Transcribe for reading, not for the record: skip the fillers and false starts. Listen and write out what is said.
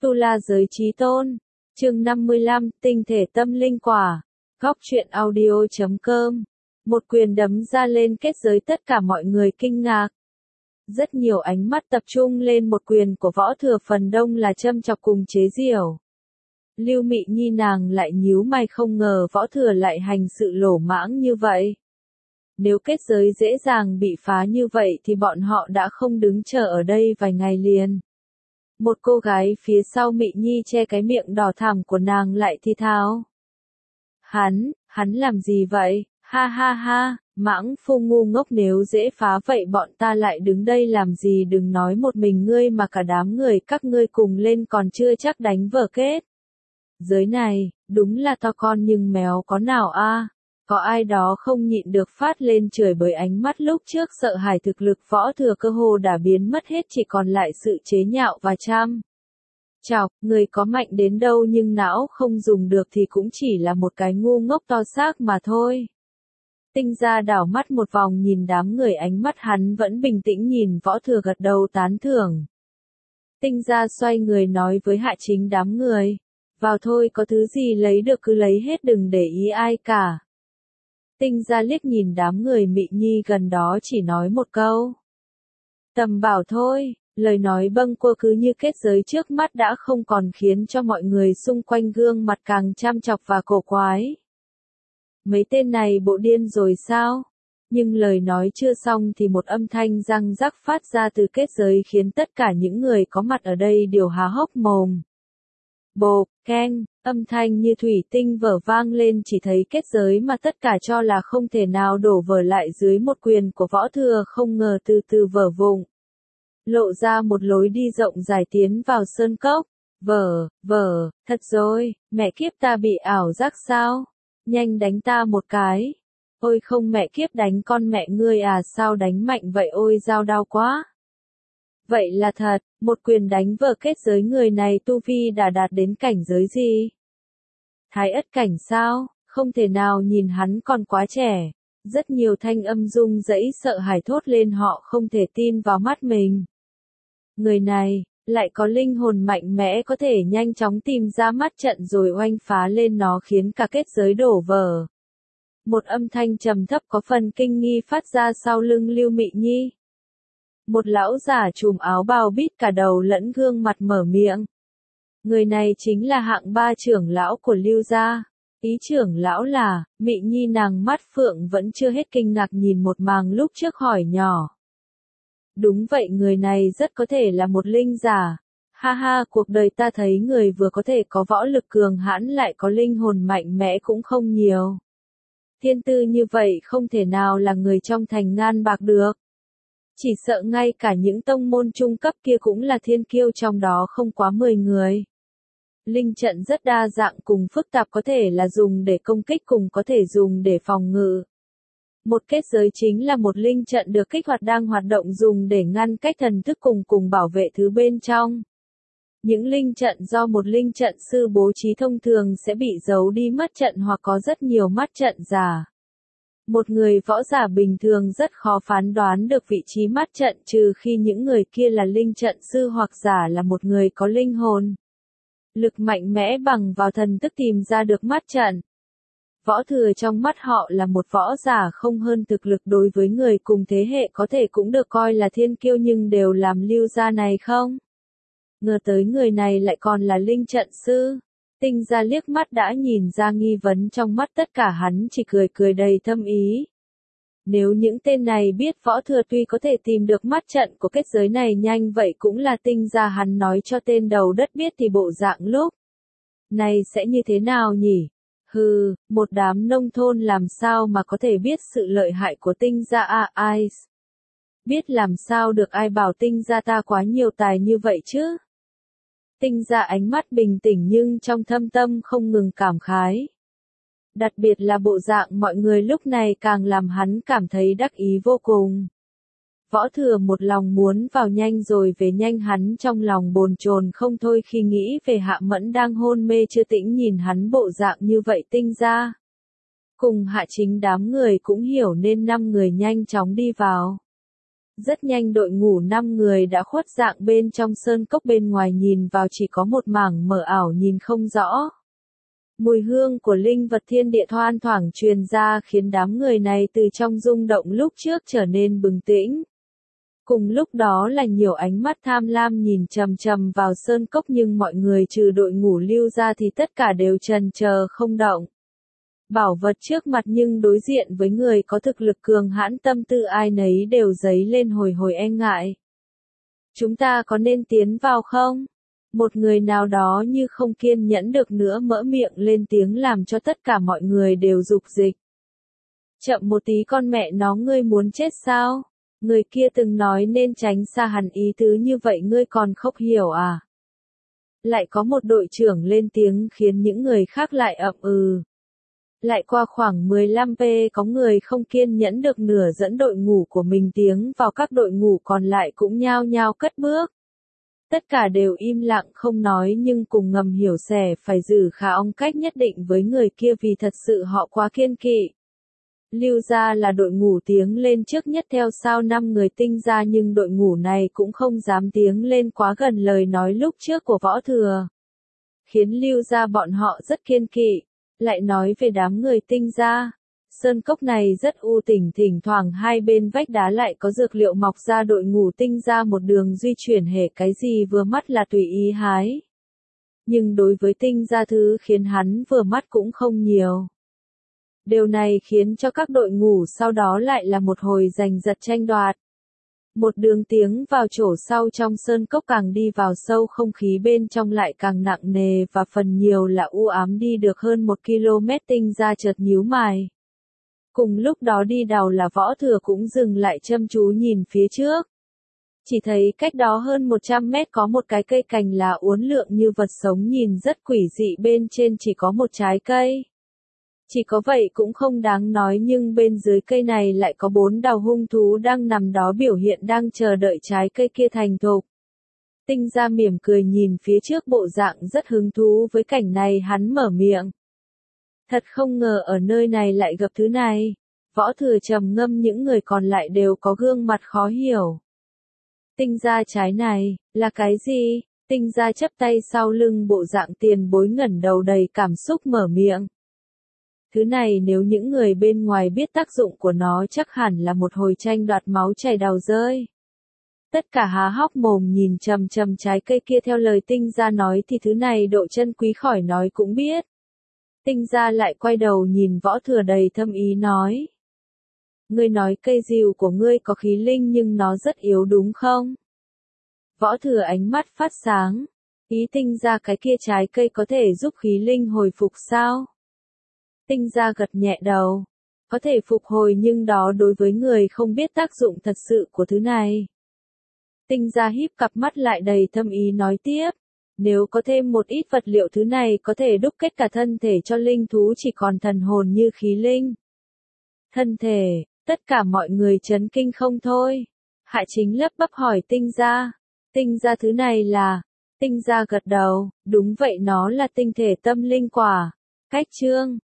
Tu La Giới Chí Tôn, chương 55, tinh thể tâm linh quả, góc truyện audio.com. Một quyền đấm ra lên kết giới, tất cả mọi người kinh ngạc. Rất nhiều ánh mắt tập trung lên một quyền của Võ Thừa, phần đông là châm chọc cùng chế giễu. Lưu Mị Nhi nàng lại nhíu mày, không ngờ Võ Thừa lại hành sự lỗ mãng như vậy. Nếu kết giới dễ dàng bị phá như vậy thì bọn họ đã không đứng chờ ở đây vài ngày liền. Một cô gái phía sau Mị Nhi che cái miệng đỏ thẳm của nàng lại thì thào. Hắn làm gì vậy? Ha ha ha, mãng phu ngu ngốc, nếu dễ phá vậy bọn ta lại đứng đây làm gì? Đừng nói một mình ngươi mà cả đám người các ngươi cùng lên còn chưa chắc đánh vỡ kết giới này, đúng là to con nhưng méo có nào a? Có ai đó không nhịn được phát lên chửi, bởi ánh mắt lúc trước sợ hãi thực lực Võ Thừa cơ hồ đã biến mất hết, chỉ còn lại sự chế nhạo và chăm chọc. Người có mạnh đến đâu nhưng não không dùng được thì cũng chỉ là một cái ngu ngốc to xác mà thôi. Tinh Gia đảo mắt một vòng nhìn đám người, ánh mắt hắn vẫn bình tĩnh nhìn Võ Thừa, gật đầu tán thưởng. Tinh Gia xoay người nói với Hạ Chính đám người, vào thôi, có thứ gì lấy được cứ lấy hết, đừng để ý ai cả. Tinh Gia liếc nhìn đám người Mị Nhi gần đó, chỉ nói một câu. Tầm bảo thôi, lời nói bâng quơ cứ như kết giới trước mắt đã không còn, khiến cho mọi người xung quanh gương mặt càng chăm chọc và cổ quái. Mấy tên này bộ điên rồi sao? Nhưng lời nói chưa xong thì một âm thanh răng rắc phát ra từ kết giới khiến tất cả những người có mặt ở đây đều há hốc mồm. Bộp, keng, âm thanh như thủy tinh vỡ vang lên, chỉ thấy kết giới mà tất cả cho là không thể nào đổ vỡ lại dưới một quyền của Võ Thừa không ngờ từ từ vỡ vụn. Lộ ra một lối đi rộng dài tiến vào sơn cốc. Vỡ, thật rồi, mẹ kiếp, ta bị ảo giác sao? Nhanh đánh ta một cái. Ôi không, mẹ kiếp, đánh con mẹ ngươi à, sao đánh mạnh vậy, ôi dao đau quá. Vậy là thật, một quyền đánh vỡ kết giới, người này tu vi đã đạt đến cảnh giới gì? Thái ất cảnh sao? Không thể nào, nhìn hắn còn quá trẻ. Rất nhiều thanh âm rung rẩy sợ hãi thốt lên, họ không thể tin vào mắt mình. Người này, lại có linh hồn mạnh mẽ, có thể nhanh chóng tìm ra mắt trận rồi oanh phá lên nó, khiến cả kết giới đổ vỡ. Một âm thanh trầm thấp có phần kinh nghi phát ra sau lưng Lưu Mị Nhi. Một lão giả trùm áo bào bít cả đầu lẫn gương mặt mở miệng. Người này chính là hạng ba trưởng lão của Lưu gia. Ý trưởng lão là, Mị Nhi nàng mắt phượng vẫn chưa hết kinh ngạc nhìn một màng lúc trước, hỏi nhỏ. Đúng vậy, người này rất có thể là một linh giả. Ha ha, cuộc đời ta thấy người vừa có thể có võ lực cường hãn lại có linh hồn mạnh mẽ cũng không nhiều. Thiên tư như vậy không thể nào là người trong thành Ngan Bạc được. Chỉ sợ ngay cả những tông môn trung cấp kia cũng là thiên kiêu, trong đó không quá 10 người. Linh trận rất đa dạng cùng phức tạp, có thể là dùng để công kích cùng có thể dùng để phòng ngự. Một kết giới chính là một linh trận được kích hoạt đang hoạt động, dùng để ngăn cách thần thức cùng bảo vệ thứ bên trong. Những linh trận do một linh trận sư bố trí thông thường sẽ bị giấu đi mất trận hoặc có rất nhiều mắt trận giả. Một người võ giả bình thường rất khó phán đoán được vị trí mắt trận, trừ khi những người kia là linh trận sư hoặc giả là một người có linh hồn lực mạnh mẽ bằng vào thần thức tìm ra được mắt trận. Võ Thừa trong mắt họ là một võ giả không hơn thực lực, đối với người cùng thế hệ có thể cũng được coi là thiên kiêu, nhưng đều làm Lưu gia này không ngờ tới người này lại còn là linh trận sư. Tinh Gia liếc mắt đã nhìn ra nghi vấn trong mắt tất cả, hắn chỉ cười đầy thâm ý. Nếu những tên này biết Võ Thừa tuy có thể tìm được mắt trận của kết giới này nhanh vậy cũng là Tinh Gia hắn nói cho tên đầu đất biết thì bộ dạng lúc này sẽ như thế nào nhỉ? Hừ, một đám nông thôn làm sao mà có thể biết sự lợi hại của Tinh Gia à, ai biết làm sao được, ai bảo Tinh Gia ta quá nhiều tài như vậy chứ? Tinh Gia ánh mắt bình tĩnh nhưng trong thâm tâm không ngừng cảm khái. Đặc biệt là bộ dạng mọi người lúc này càng làm hắn cảm thấy đắc ý vô cùng. Võ Thừa một lòng muốn vào nhanh rồi về nhanh, hắn trong lòng bồn chồn không thôi khi nghĩ về Hạ Mẫn đang hôn mê chưa tỉnh, nhìn hắn bộ dạng như vậy. Tinh Gia cùng Hạ Chính đám người cũng hiểu nên 5 người nhanh chóng đi vào. Rất nhanh đội ngũ 5 người đã khuất dạng bên trong sơn cốc, bên ngoài nhìn vào chỉ có một mảng mờ ảo nhìn không rõ. Mùi hương của linh vật thiên địa thoang thoảng truyền ra khiến đám người này từ trong rung động lúc trước trở nên bừng tĩnh. Cùng lúc đó là nhiều ánh mắt tham lam nhìn chằm chằm vào sơn cốc, nhưng mọi người trừ đội ngũ Lưu Gia thì tất cả đều trần chờ không động. Bảo vật trước mặt nhưng đối diện với người có thực lực cường hãn, tâm tư ai nấy đều dấy lên hồi hồi e ngại. Chúng ta có nên tiến vào không? Một người nào đó như không kiên nhẫn được nữa mở miệng lên tiếng làm cho tất cả mọi người đều rục dịch. Chậm một tí, con mẹ nó, ngươi muốn chết sao? Người kia từng nói nên tránh xa hẳn, ý tứ như vậy ngươi còn không hiểu à? Lại có một đội trưởng lên tiếng khiến những người khác lại ậm ừ. Lại qua khoảng 15p có người không kiên nhẫn được nửa dẫn đội ngũ của mình tiến vào, các đội ngũ còn lại cũng nhao nhao cất bước. Tất cả đều im lặng không nói, nhưng cùng ngầm hiểu sẽ phải giữ khá ong cách nhất định với người kia vì thật sự họ quá kiên kỵ. Lưu Gia là đội ngũ tiến lên trước nhất, theo sau 5 người Tinh Gia, nhưng đội ngũ này cũng không dám tiến lên quá gần lời nói lúc trước của Võ Thừa. Khiến Lưu Gia bọn họ rất kiên kỵ. Lại nói về đám người Tinh Gia. Sơn cốc này rất u tĩnh, thỉnh thoảng hai bên vách đá lại có dược liệu mọc ra, đội ngũ Tinh Gia một đường di chuyển hễ cái gì vừa mắt là tùy ý hái. Nhưng đối với Tinh Gia thứ khiến hắn vừa mắt cũng không nhiều. Điều này khiến cho các đội ngũ sau đó lại là một hồi giành giật tranh đoạt. Một đường tiến vào chỗ sau trong sơn cốc, càng đi vào sâu không khí bên trong lại càng nặng nề và phần nhiều là u ám, đi được hơn 1 km Tinh Gia chợt nhíu mày. Cùng lúc đó đi đầu là Võ Thừa cũng dừng lại chăm chú nhìn phía trước. Chỉ thấy cách đó hơn 100 mét có một cái cây cành lá uốn lượn như vật sống nhìn rất quỷ dị, bên trên chỉ có một trái cây. Chỉ có vậy cũng không đáng nói, nhưng bên dưới cây này lại có 4 đầu hung thú đang nằm đó, biểu hiện đang chờ đợi trái cây kia thành thục. Tinh Gia mỉm cười nhìn phía trước, bộ dạng rất hứng thú với cảnh này, hắn mở miệng. Thật không ngờ ở nơi này lại gặp thứ này. Võ Thừa trầm ngâm, những người còn lại đều có gương mặt khó hiểu. Tinh Gia, trái này, là cái gì? Tinh Gia chắp tay sau lưng, bộ dạng tiền bối ngẩng đầu đầy cảm xúc mở miệng. Thứ này nếu những người bên ngoài biết tác dụng của nó chắc hẳn là một hồi tranh đoạt máu chảy đầu rơi. Tất cả há hốc mồm nhìn chằm chằm trái cây kia, theo lời Tinh Gia nói thì thứ này độ chân quý khỏi nói cũng biết. Tinh Gia lại quay đầu nhìn Võ Thừa đầy thâm ý nói. Ngươi nói cây rìu của ngươi có khí linh nhưng nó rất yếu đúng không? Võ Thừa ánh mắt phát sáng. Ý Tinh Gia cái kia trái cây có thể giúp khí linh hồi phục sao? Tinh Gia gật nhẹ đầu. Có thể phục hồi, nhưng đó đối với người không biết tác dụng thật sự của thứ này. Tinh Gia híp cặp mắt lại đầy thâm ý nói tiếp. Nếu có thêm một ít vật liệu, thứ này có thể đúc kết cả thân thể cho linh thú chỉ còn thần hồn như khí linh. Thân thể, tất cả mọi người chấn kinh không thôi. Hạ Chính lắp bắp hỏi Tinh Gia. Tinh Gia thứ này là... Tinh Gia gật đầu, đúng vậy, nó là tinh thể tâm linh quả. Cách chương